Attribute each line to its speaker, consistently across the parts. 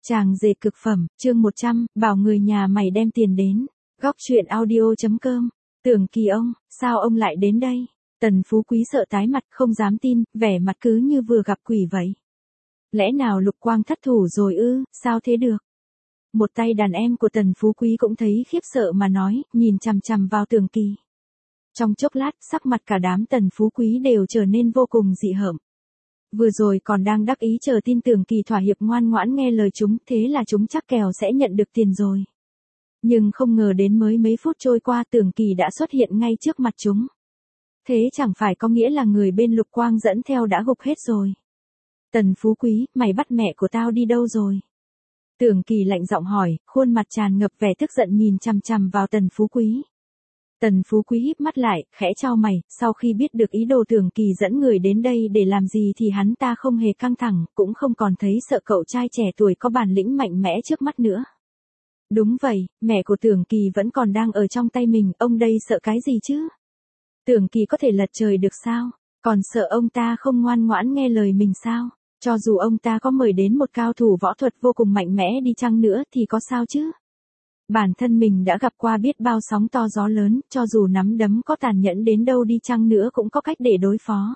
Speaker 1: Chàng rể cực phẩm, chương 100, bảo người nhà mày đem tiền đến. Góc chuyện audio.com. Tưởng Kỳ ông, sao ông lại đến đây? Tần Phú Quý sợ tái mặt, không dám tin, vẻ mặt cứ như vừa gặp quỷ vậy. Lẽ nào Lục Quang thất thủ rồi ư, sao thế được? Một tay đàn em của Tần Phú Quý cũng thấy khiếp sợ mà nói, nhìn chằm chằm vào Tưởng Kỳ. Trong chốc lát, sắc mặt cả đám Tần Phú Quý đều trở nên vô cùng dị hợm. Vừa rồi còn đang đắc ý chờ tin Tưởng Kỳ thỏa hiệp ngoan ngoãn nghe lời chúng, thế là chúng chắc kèo sẽ nhận được tiền rồi. Nhưng không ngờ đến mới mấy phút trôi qua Tưởng Kỳ đã xuất hiện ngay trước mặt chúng. Thế chẳng phải có nghĩa là người bên Lục Quang dẫn theo đã gục hết rồi. Tần Phú Quý, mày bắt mẹ của tao đi đâu rồi? Tưởng Kỳ lạnh giọng hỏi, khuôn mặt tràn ngập vẻ tức giận nhìn chằm chằm vào Tần Phú Quý. Tần Phú Quý híp mắt lại, khẽ chau mày, sau khi biết được ý đồ Tưởng Kỳ dẫn người đến đây để làm gì thì hắn ta không hề căng thẳng, cũng không còn thấy sợ cậu trai trẻ tuổi có bản lĩnh mạnh mẽ trước mắt nữa. Đúng vậy, mẹ của Tưởng Kỳ vẫn còn đang ở trong tay mình, ông đây sợ cái gì chứ? Tưởng Kỳ có thể lật trời được sao? Còn sợ ông ta không ngoan ngoãn nghe lời mình sao? Cho dù ông ta có mời đến một cao thủ võ thuật vô cùng mạnh mẽ đi chăng nữa thì có sao chứ? Bản thân mình đã gặp qua biết bao sóng to gió lớn, cho dù nắm đấm có tàn nhẫn đến đâu đi chăng nữa cũng có cách để đối phó.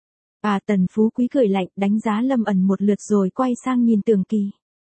Speaker 1: Tần Phú Quý cười lạnh, đánh giá Lâm Ẩn một lượt rồi quay sang nhìn Tưởng Kỳ.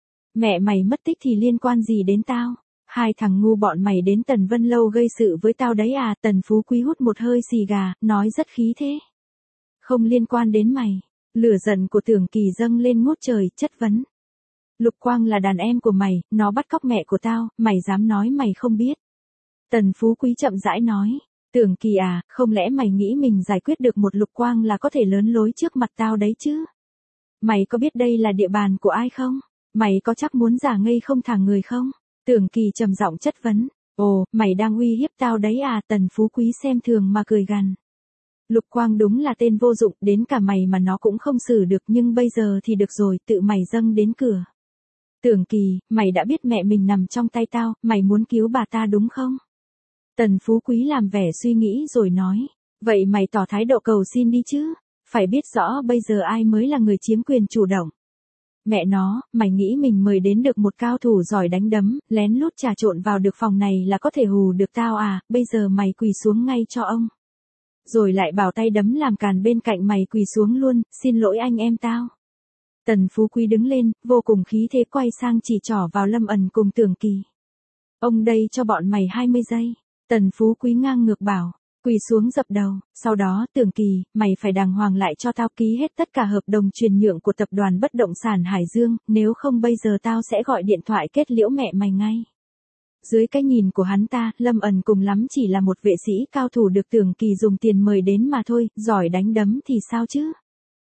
Speaker 1: Mẹ mày mất tích thì liên quan gì đến tao? Hai thằng ngu bọn mày đến Tần Vân Lâu gây sự với tao đấy à? Tần Phú Quý hút một hơi xì gà, nói rất khí thế. Không liên quan đến mày. Lửa giận của Tưởng Kỳ dâng lên ngút trời, chất vấn. Lục Quang là đàn em của mày, nó bắt cóc mẹ của tao, mày dám nói mày không biết. Tần Phú Quý chậm rãi nói. Tưởng Kỳ à, không lẽ mày nghĩ mình giải quyết được một Lục Quang là có thể lớn lối trước mặt tao đấy chứ? Mày có biết đây là địa bàn của ai không? Mày có chắc muốn giả ngây không thả người không? Tưởng Kỳ trầm giọng chất vấn. Ồ, mày đang uy hiếp tao đấy à? Tần Phú Quý xem thường mà cười gằn. Lục Quang đúng là tên vô dụng, đến cả mày mà nó cũng không xử được, nhưng bây giờ thì được rồi, tự mày dâng đến cửa. Tưởng Kỳ, mày đã biết mẹ mình nằm trong tay tao, mày muốn cứu bà ta đúng không? Tần Phú Quý làm vẻ suy nghĩ rồi nói. Vậy mày tỏ thái độ cầu xin đi chứ, phải biết rõ bây giờ ai mới là người chiếm quyền chủ động. Mẹ nó, mày nghĩ mình mời đến được một cao thủ giỏi đánh đấm, lén lút trà trộn vào được phòng này là có thể hù được tao à? Bây giờ mày quỳ xuống ngay cho ông. Rồi lại bảo tay đấm làm càn bên cạnh mày quỳ xuống luôn, xin lỗi anh em tao. Tần Phú Quý đứng lên, vô cùng khí thế quay sang chỉ trỏ vào Lâm Ẩn cùng Tưởng Kỳ. Ông đây cho bọn mày 20 giây. Tần Phú Quý ngang ngược bảo, quỳ xuống dập đầu, sau đó Tưởng Kỳ, mày phải đàng hoàng lại cho tao ký hết tất cả hợp đồng chuyển nhượng của tập đoàn bất động sản Hải Dương, nếu không bây giờ tao sẽ gọi điện thoại kết liễu mẹ mày ngay. Dưới cái nhìn của hắn ta, Lâm Ẩn cùng lắm chỉ là một vệ sĩ cao thủ được Tưởng Kỳ dùng tiền mời đến mà thôi, giỏi đánh đấm thì sao chứ?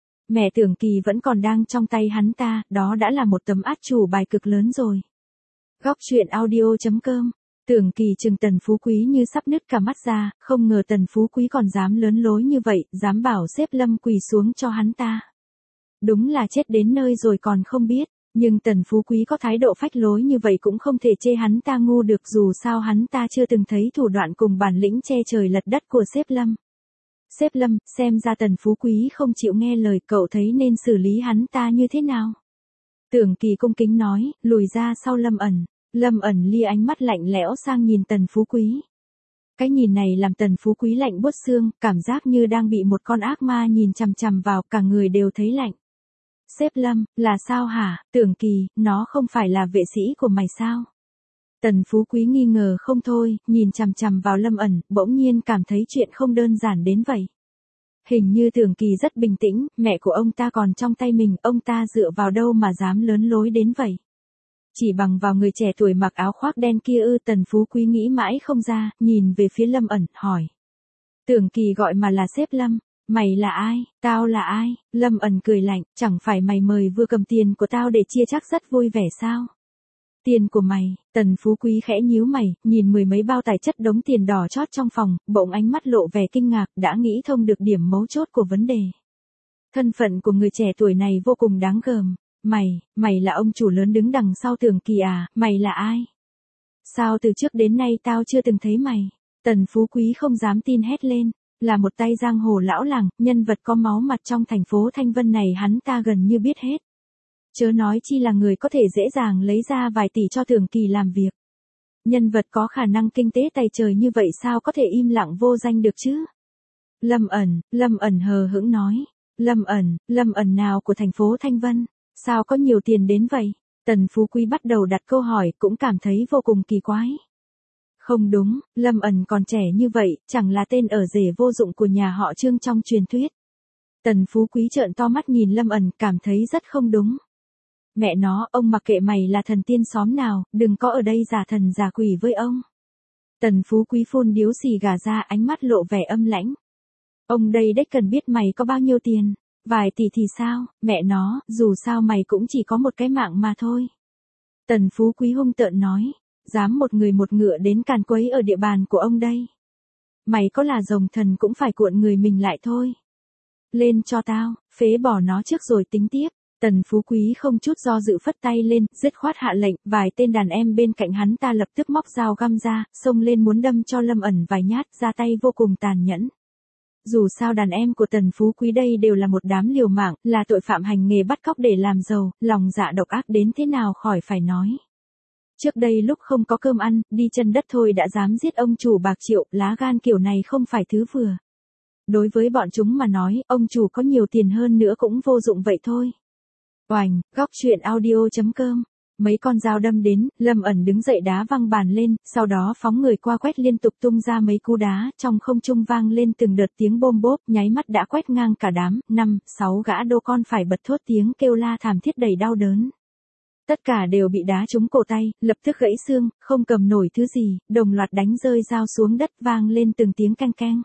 Speaker 1: Mẹ Tưởng Kỳ vẫn còn đang trong tay hắn ta, đó đã là một tấm át chủ bài cực lớn rồi. Góc chuyện audio.com. Tưởng Kỳ trừng Tần Phú Quý như sắp nứt cả mắt ra, không ngờ Tần Phú Quý còn dám lớn lối như vậy, dám bảo xếp Lâm quỳ xuống cho hắn ta. Đúng là chết đến nơi rồi còn không biết, nhưng Tần Phú Quý có thái độ phách lối như vậy cũng không thể chê hắn ta ngu được, dù sao hắn ta chưa từng thấy thủ đoạn cùng bản lĩnh che trời lật đất của xếp Lâm. Xếp Lâm, xem ra Tần Phú Quý không chịu nghe lời, cậu thấy nên xử lý hắn ta như thế nào? Tưởng Kỳ cung kính nói, lùi ra sau Lâm Ẩn. Lâm Ẩn lia ánh mắt lạnh lẽo sang nhìn Tần Phú Quý. Cái nhìn này làm Tần Phú Quý lạnh buốt xương, cảm giác như đang bị một con ác ma nhìn chằm chằm vào, cả người đều thấy lạnh. Xếp Lâm, là sao hả? Tưởng Kỳ, nó không phải là vệ sĩ của mày sao? Tần Phú Quý nghi ngờ không thôi, nhìn chằm chằm vào Lâm Ẩn, bỗng nhiên cảm thấy chuyện không đơn giản đến vậy. Hình như Tưởng Kỳ rất bình tĩnh, mẹ của ông ta còn trong tay mình, ông ta dựa vào đâu mà dám lớn lối đến vậy? Chỉ bằng vào người trẻ tuổi mặc áo khoác đen kia ư? Tần Phú Quý nghĩ mãi không ra, nhìn về phía Lâm Ẩn, hỏi. Tưởng Kỳ gọi mà là xếp Lâm, mày là ai, tao là ai? Lâm Ẩn cười lạnh, chẳng phải mày mời vừa cầm tiền của tao để chia chắc rất vui vẻ sao? Tiền của mày? Tần Phú Quý khẽ nhíu mày, nhìn mười mấy bao tài chất đống tiền đỏ chót trong phòng, bỗng ánh mắt lộ vẻ kinh ngạc, đã nghĩ thông được điểm mấu chốt của vấn đề. Thân phận của người trẻ tuổi này vô cùng đáng gờm. Mày là ông chủ lớn đứng đằng sau Tưởng Kỳ à? Mày là ai? Sao từ trước đến nay tao chưa từng thấy mày? Tần Phú Quý không dám tin hét lên. Là một tay giang hồ lão làng, nhân vật có máu mặt trong thành phố Thanh Vân này hắn ta gần như biết hết. Chớ nói chi là người có thể dễ dàng lấy ra vài tỷ cho Tưởng Kỳ làm việc. Nhân vật có khả năng kinh tế tài trời như vậy sao có thể im lặng vô danh được chứ? Lâm ẩn hờ hững nói. Lâm ẩn nào của thành phố Thanh Vân? Sao có nhiều tiền đến vậy? Tần Phú Quý bắt đầu đặt câu hỏi cũng cảm thấy vô cùng kỳ quái. Không đúng, Lâm ẩn còn trẻ như vậy, chẳng là tên ở rể vô dụng của nhà họ Trương trong truyền thuyết. Tần Phú Quý trợn to mắt nhìn Lâm ẩn, cảm thấy rất không đúng. Mẹ nó, ông mặc kệ mày là thần tiên xóm nào, đừng có ở đây giả thần giả quỷ với ông. Tần Phú Quý phun điếu xì gà ra, ánh mắt lộ vẻ âm lãnh. Ông đây đếch cần biết mày có bao nhiêu tiền, vài tỷ thì sao, mẹ nó, dù sao mày cũng chỉ có một cái mạng mà thôi. Tần Phú Quý hung tợn nói, dám một người một ngựa đến càn quấy ở địa bàn của ông đây. Mày có là rồng thần cũng phải cuộn người mình lại thôi. Lên cho tao, phế bỏ nó trước rồi tính tiếp. Tần Phú Quý không chút do dự phất tay lên, dứt khoát hạ lệnh, vài tên đàn em bên cạnh hắn ta lập tức móc dao găm ra, xông lên muốn đâm cho Lâm ẩn vài nhát, ra tay vô cùng tàn nhẫn. Dù sao đàn em của Tần Phú Quý đây đều là một đám liều mạng, là tội phạm hành nghề bắt cóc để làm giàu, lòng dạ độc ác đến thế nào khỏi phải nói. Trước đây lúc không có cơm ăn, đi chân đất thôi đã dám giết ông chủ bạc triệu, lá gan kiểu này không phải thứ vừa. Đối với bọn chúng mà nói, ông chủ có nhiều tiền hơn nữa cũng vô dụng vậy thôi. Oành, góc truyện audio.com. Mấy con dao đâm đến, Lâm ẩn đứng dậy đá văng bàn lên, sau đó phóng người qua quét liên tục tung ra mấy cú đá, trong không trung vang lên từng đợt tiếng bôm bốp, nháy mắt đã quét ngang cả đám, 5-6 gã đô con phải bật thốt tiếng kêu la thảm thiết đầy đau đớn. Tất cả đều bị đá trúng cổ tay, lập tức gãy xương, không cầm nổi thứ gì, đồng loạt đánh rơi dao xuống đất vang lên từng tiếng keng keng.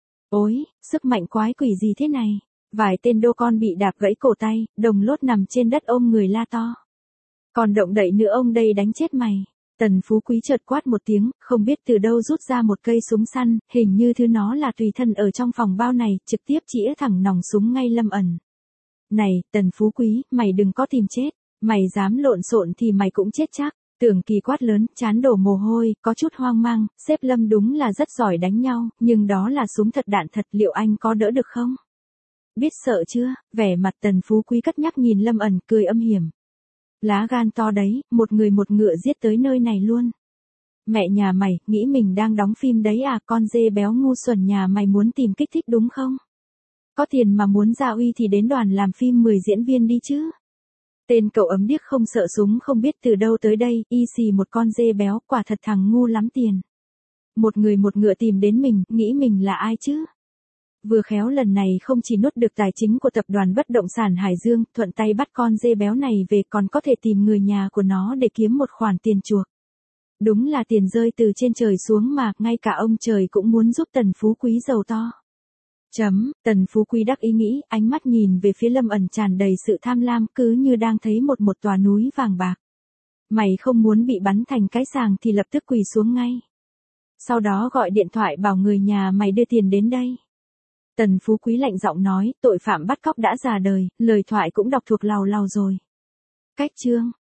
Speaker 1: Ôi, sức mạnh quái quỷ gì thế này? Vài tên đô con bị đạp gãy cổ tay, đồng lốt nằm trên đất ôm người la to. Còn động đậy nữa ông đây đánh chết mày. Tần Phú Quý chợt quát một tiếng, không biết từ đâu rút ra một cây súng săn, hình như thứ nó là tùy thân ở trong phòng bao này, trực tiếp chĩa thẳng nòng súng ngay Lâm ẩn. Này, Tần Phú Quý, mày đừng có tìm chết, mày dám lộn xộn thì mày cũng chết chắc. Tưởng Kỳ quát lớn, trán đổ mồ hôi, có chút hoang mang, sếp Lâm đúng là rất giỏi đánh nhau, nhưng đó là súng thật đạn thật, liệu anh có đỡ được không? Biết sợ chưa? Vẻ mặt Tần Phú Quý cất nhắc nhìn Lâm ẩn, cười âm hiểm. Lá gan to đấy, một người một ngựa giết tới nơi này luôn. Mẹ nhà mày, nghĩ mình đang đóng phim đấy à, con dê béo ngu xuẩn nhà mày muốn tìm kích thích đúng không? Có tiền mà muốn ra uy thì đến đoàn làm phim 10 diễn viên đi chứ. Tên cậu ấm điếc không sợ súng không biết từ đâu tới đây, y xì một con dê béo, quả thật thằng ngu lắm tiền. Một người một ngựa tìm đến mình, nghĩ mình là ai chứ? Vừa khéo lần này không chỉ nuốt được tài chính của tập đoàn bất động sản Hải Dương, thuận tay bắt con dê béo này về còn có thể tìm người nhà của nó để kiếm một khoản tiền chuộc. Đúng là tiền rơi từ trên trời xuống mà, ngay cả ông trời cũng muốn giúp Tần Phú Quý giàu to. Tần Phú Quý đắc ý nghĩ, ánh mắt nhìn về phía Lâm ẩn tràn đầy sự tham lam, cứ như đang thấy một tòa núi vàng bạc. Mày không muốn bị bắn thành cái sàng thì lập tức quỳ xuống ngay. Sau đó gọi điện thoại bảo người nhà mày đưa tiền đến đây. Tần Phú Quý lạnh giọng nói, tội phạm bắt cóc đã già đời, lời thoại cũng đọc thuộc làu làu rồi. Cách chương,